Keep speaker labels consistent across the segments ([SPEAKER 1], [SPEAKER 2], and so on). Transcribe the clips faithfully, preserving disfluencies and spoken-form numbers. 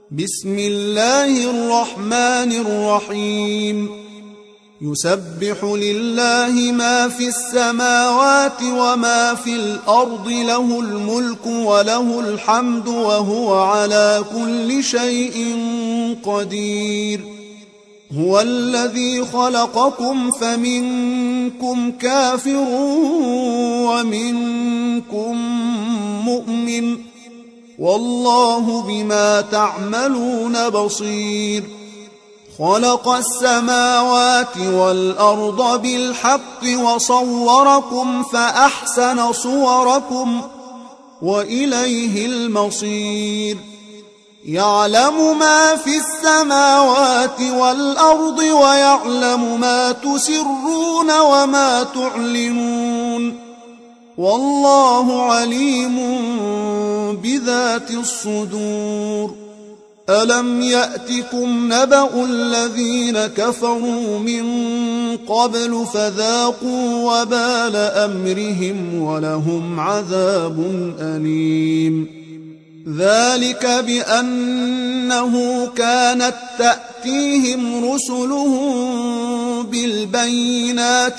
[SPEAKER 1] بسم الله الرحمن الرحيم يسبح لله ما في السماوات وما في الأرض له الملك وله الحمد وهو على كل شيء قدير هو الذي خلقكم فمنكم كافر ومنكم مؤمن والله بما تعملون بصير خلق السماوات والأرض بالحق وصوركم فأحسن صوركم وإليه المصير يعلم ما في السماوات والأرض ويعلم ما تسرون وما تعلنون والله عليم بذات الصدور ألم يأتكم نبأ الذين كفروا من قبل فذاقوا وبال أمرهم ولهم عذاب أليم ذلك بأنه كانت تأتيهم رسلهم بالبينات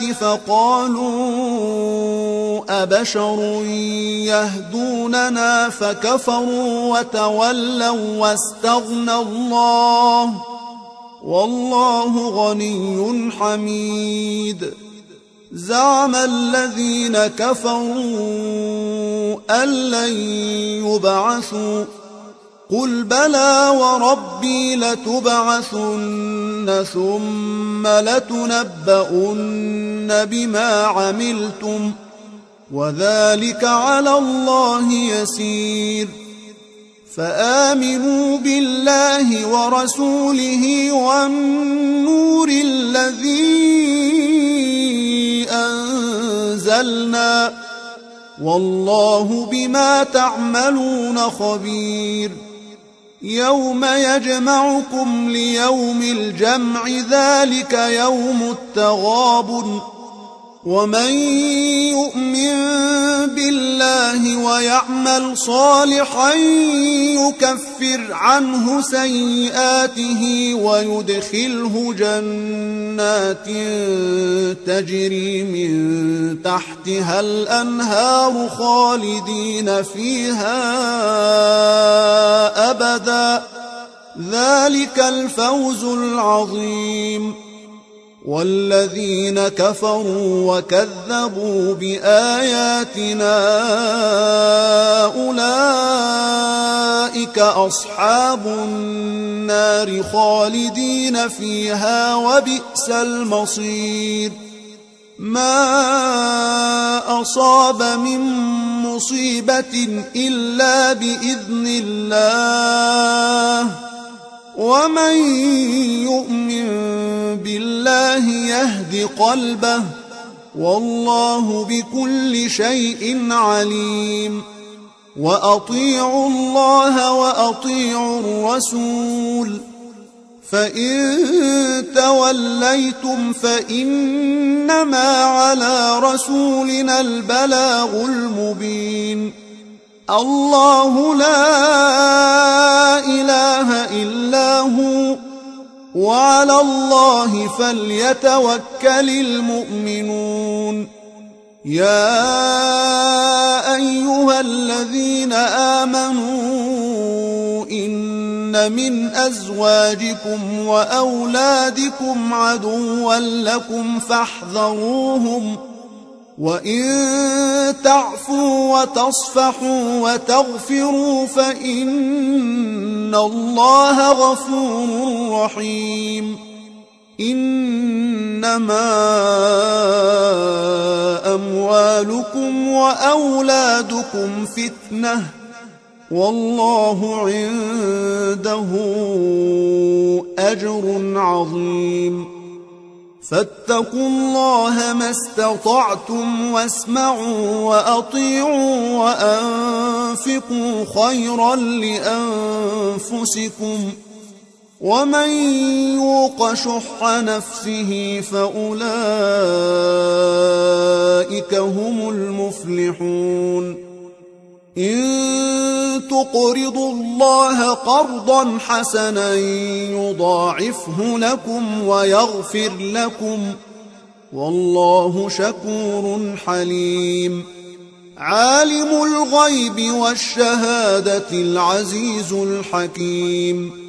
[SPEAKER 1] فقالوا أبشر يهدوننا فكفروا وتولوا واستغنى الله والله غني حميد زعم الذين كفروا أن لن يبعثوا قل بلى وربي لتبعثن ثم لتنبؤن بما عملتم وذلك على الله يسير فآمنوا بالله ورسوله والنور الذي أنزلنا والله بما تعملون خبير يوم يجمعكم ليوم الجمع ذلك يوم التغابن ومن يؤمن بالله ويعمل صالحا يكفر عنه سيئاته ويدخله جنات تجري من تحتها الأنهار خالدين فيها أبدا ذلك الفوز العظيم والذين كفروا وكذبوا بآياتنا أولئك أصحاب النار خالدين فيها وبئس المصير ما أصاب من مصيبة إلا بإذن الله ومن يؤمن بالله يهد قلبه والله بكل شيء عليم وأطيعوا الله وأطيعوا الرسول فإن توليتم فإنما على رسولنا البلاغ المبين الله لا إله إلا هو وعلى الله فليتوكل المؤمنون يا أيها الذين آمنوا إن من أزواجكم وأولادكم عدوا لكم فاحذروهم وإن تعفوا وتصفحوا وتغفروا فإن الله غفور رحيم إنما أموالكم وأولادكم فتنة والله عنده أجر عظيم فاتقوا الله ما استطعتم واسمعوا وأطيعوا وأنفقوا خيرا لأنفسكم ومن يوق شح نفسه فأولئك هم المفلحون إن تقرضوا الله قرضا حسنا يضاعفه لكم ويغفر لكم والله شكور حليم. عالم الغيب والشهادة العزيز الحكيم.